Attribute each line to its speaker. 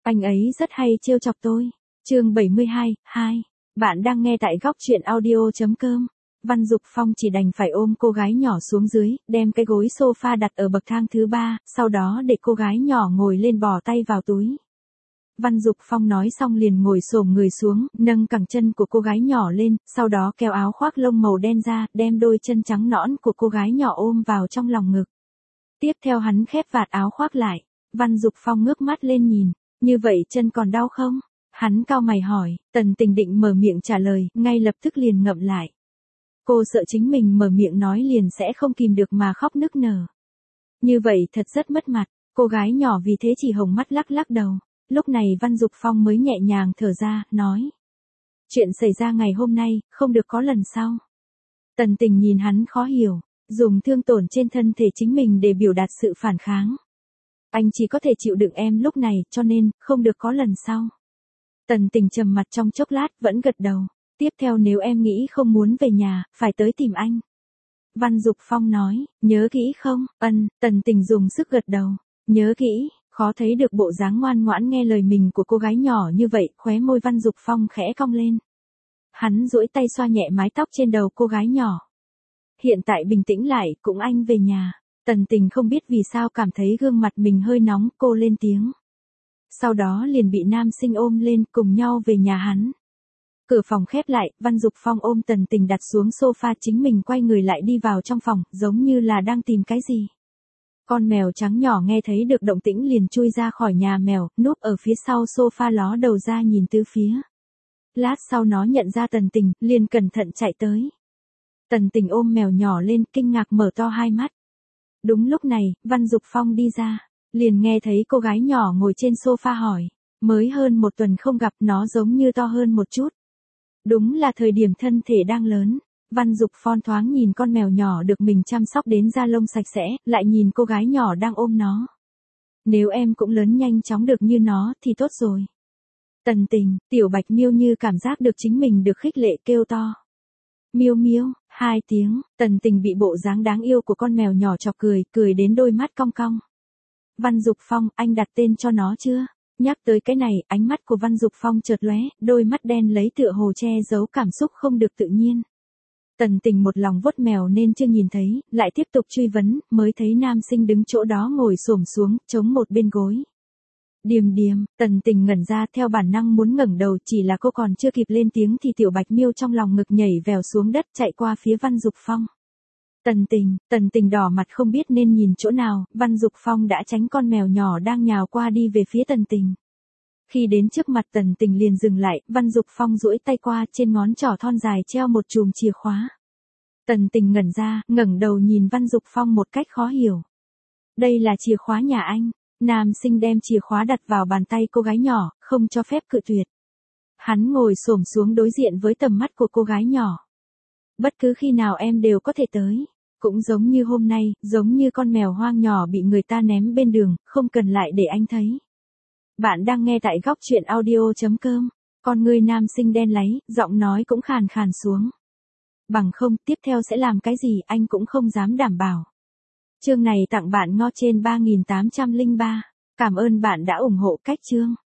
Speaker 1: Anh ấy rất hay trêu chọc tôi. Chương 72, 2. Bạn đang nghe tại góc truyện audio.com. Văn Dục Phong chỉ đành phải ôm cô gái nhỏ xuống dưới, đem cái gối sofa đặt ở bậc thang thứ 3, sau đó để cô gái nhỏ ngồi lên bò tay vào túi. Văn Dục Phong nói xong liền ngồi xổm người xuống, nâng cẳng chân của cô gái nhỏ lên, sau đó kéo áo khoác lông màu đen ra, đem đôi chân trắng nõn của cô gái nhỏ ôm vào trong lòng ngực. Tiếp theo hắn khép vạt áo khoác lại. Văn Dục Phong ngước mắt lên nhìn, như vậy chân còn đau không? Hắn cau mày hỏi, Tần Tình định mở miệng trả lời, ngay lập tức liền ngậm lại. Cô sợ chính mình mở miệng nói liền sẽ không kìm được mà khóc nức nở. Như vậy thật rất mất mặt, cô gái nhỏ vì thế chỉ hồng mắt lắc lắc đầu. Lúc này Văn Dục Phong mới nhẹ nhàng thở ra, nói. Chuyện xảy ra ngày hôm nay, không được có lần sau. Tần Tình nhìn hắn khó hiểu, dùng thương tổn trên thân thể chính mình để biểu đạt sự phản kháng. Anh chỉ có thể chịu đựng em lúc này, cho nên, không được có lần sau. Tần Tình trầm mặt trong chốc lát, vẫn gật đầu. Tiếp theo nếu em nghĩ không muốn về nhà, phải tới tìm anh. Văn Dục Phong nói, nhớ kỹ không? Tần Tình dùng sức gật đầu. Nhớ kỹ, khó thấy được bộ dáng ngoan ngoãn nghe lời mình của cô gái nhỏ như vậy, khóe môi Văn Dục Phong khẽ cong lên. Hắn duỗi tay xoa nhẹ mái tóc trên đầu cô gái nhỏ. Hiện tại bình tĩnh lại, cũng anh về nhà. Tần Tình không biết vì sao cảm thấy gương mặt mình hơi nóng, cô lên tiếng. Sau đó liền bị nam sinh ôm lên, cùng nhau về nhà hắn. Cửa phòng khép lại, Văn Dục Phong ôm Tần Tình đặt xuống sofa, chính mình quay người lại đi vào trong phòng, giống như là đang tìm cái gì. Con mèo trắng nhỏ nghe thấy được động tĩnh liền chui ra khỏi nhà mèo, núp ở phía sau sofa ló đầu ra nhìn tứ phía. Lát sau nó nhận ra Tần Tình, liền cẩn thận chạy tới. Tần Tình ôm mèo nhỏ lên, kinh ngạc mở to hai mắt. Đúng lúc này, Văn Dục Phong đi ra, liền nghe thấy cô gái nhỏ ngồi trên sofa hỏi, mới hơn một tuần không gặp, nó giống như to hơn một chút. Đúng là thời điểm thân thể đang lớn. Văn Dục Phong thoáng nhìn con mèo nhỏ được mình chăm sóc đến da lông sạch sẽ, lại nhìn cô gái nhỏ đang ôm nó. Nếu em cũng lớn nhanh chóng được như nó thì tốt rồi. Tần Tình, Tiểu Bạch Miêu như cảm giác được chính mình được khích lệ kêu to. Miêu miêu, 2 tiếng, Tần Tình bị bộ dáng đáng yêu của con mèo nhỏ chọc cười đến đôi mắt cong cong. Văn Dục Phong, anh đặt tên cho nó chưa? Nhắc tới cái này, ánh mắt của Văn Dục Phong chợt lóe, đôi mắt đen lấy tựa hồ che giấu cảm xúc không được tự nhiên. Tần Tình một lòng vuốt mèo nên chưa nhìn thấy, lại tiếp tục truy vấn, mới thấy nam sinh đứng chỗ đó ngồi xổm xuống, chống một bên gối. Điềm, Tần Tình ngẩn ra theo bản năng muốn ngẩng đầu, chỉ là cô còn chưa kịp lên tiếng thì Tiểu Bạch Miêu trong lòng ngực nhảy vèo xuống đất chạy qua phía Văn Dục Phong. Tần Tình đỏ mặt không biết nên nhìn chỗ nào, Văn Dục Phong đã tránh con mèo nhỏ đang nhào qua đi về phía Tần Tình. Khi đến trước mặt Tần Tình liền dừng lại, Văn Dục Phong duỗi tay qua, trên ngón trỏ thon dài treo một chùm chìa khóa. Tần Tình ngẩn ra, ngẩng đầu nhìn Văn Dục Phong một cách khó hiểu. Đây là chìa khóa nhà anh. Nam sinh đem chìa khóa đặt vào bàn tay cô gái nhỏ, không cho phép cự tuyệt. Hắn ngồi xổm xuống đối diện với tầm mắt của cô gái nhỏ. Bất cứ khi nào em đều có thể tới. Cũng giống như hôm nay, giống như con mèo hoang nhỏ bị người ta ném bên đường, không cần lại để anh thấy. Bạn đang nghe tại góc truyện audio.com. Con người nam sinh đen láy, giọng nói cũng khàn khàn xuống. Bằng không, tiếp theo sẽ làm cái gì anh cũng không dám đảm bảo. Chương này tặng bạn ngo trên 3803. Cảm ơn bạn đã ủng hộ cách chương.